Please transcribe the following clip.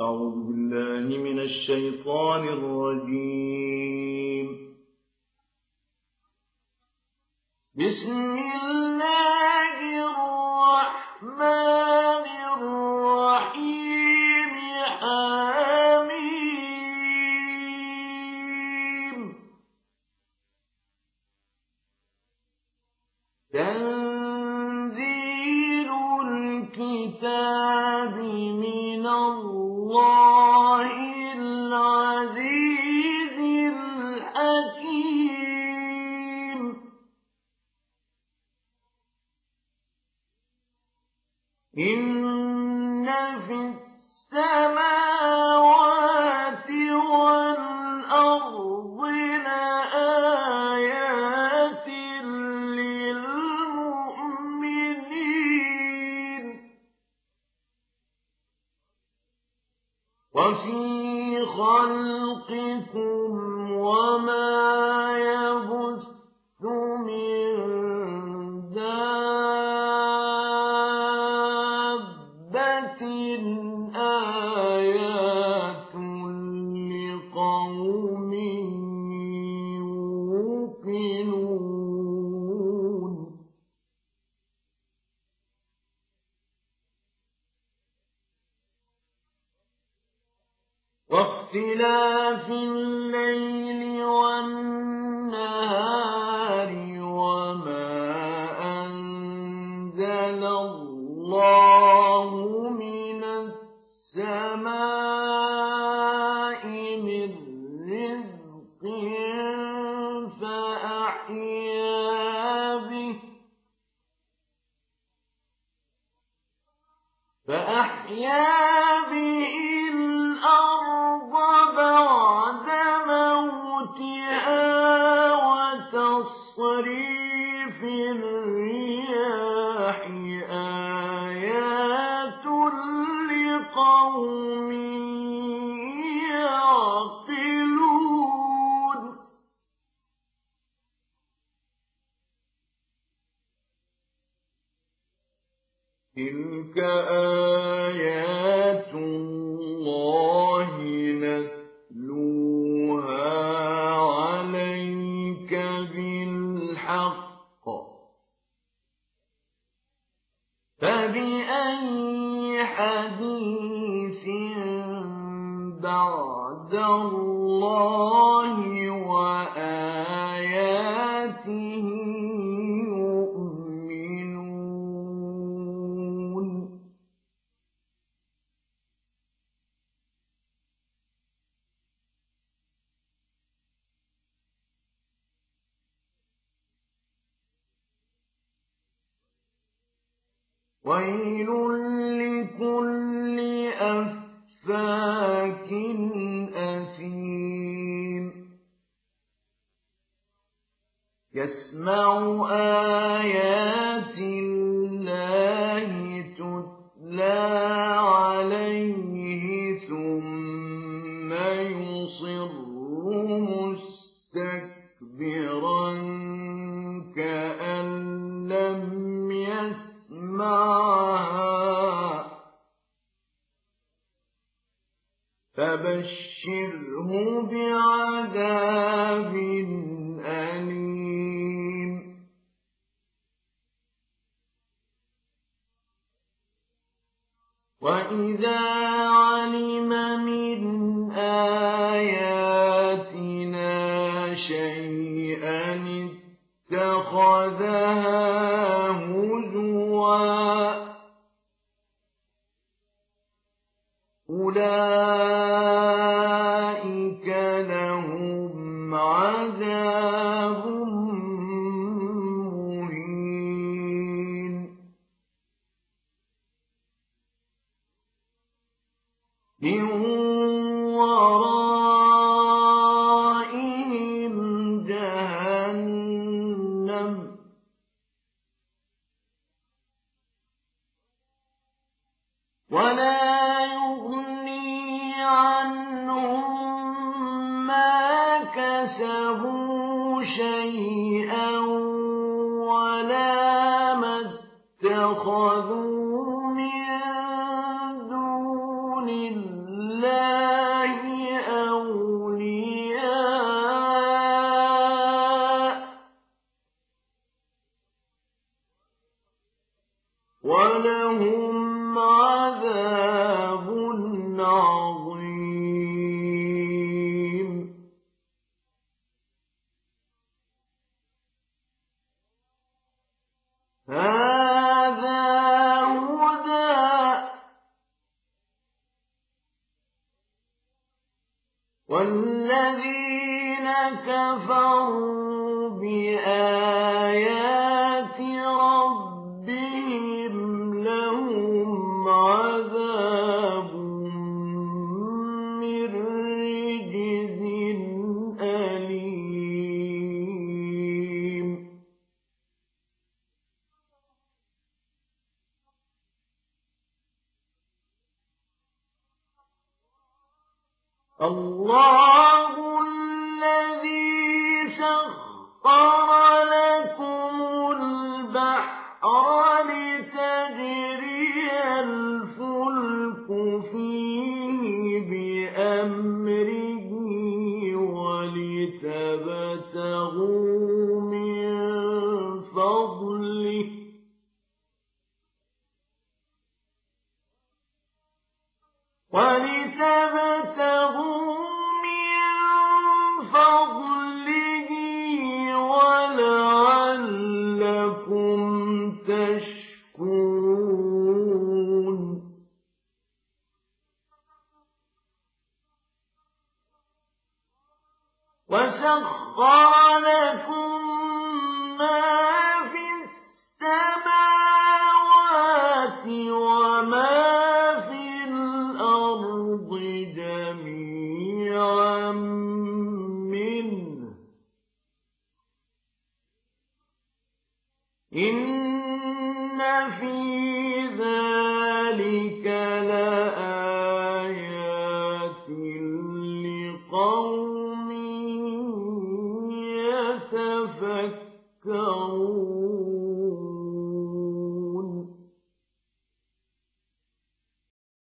أعوذ بالله من الشيطان الرجيم. بسم الله الرحمن الرحيم. حميم. تنزيل الكتاب من الله العزيز الحكيم. إن في السماوات والأرض لآيات للمؤمنين. وفي خلقكم وما يبث من دابة آيات لقوم يوقنون. واختلاف الليل والنهار وما أنزل الله من السماء من رزق فأحيا به الأرض بعد موتها وتصريف الرياح آيات لقوم يعقلون. تلك آيات الله نتلوها عليك بالحق، فبأي حديث بعد الله وآياته ويل لكل أفاك أثيم يسمع آيات الله تتلى عليه ثم يصر مستكبرا كأن لم يسمعها فبشره بعذاب أليم. وإذا علم من آياتنا شيئا اتخذها هزوا أولئك لهم عذاب مهين. من ورائهم جهنم ولا يغني عنهم ما كسبوا شيئا ولا ما اتخذوا من دون الله والذين كفروا بآيات ربهم لهم عذاب من رجز أليم الله الذي سخر لكم البحر لتجري الفلك فيه بأمره ولتبتغوا من فضله ولعلكم تشكرون وسخر لكم ما في السماوات وما في الأرض جميعا منه إن في ذلك لآيات لقوم يتفكرون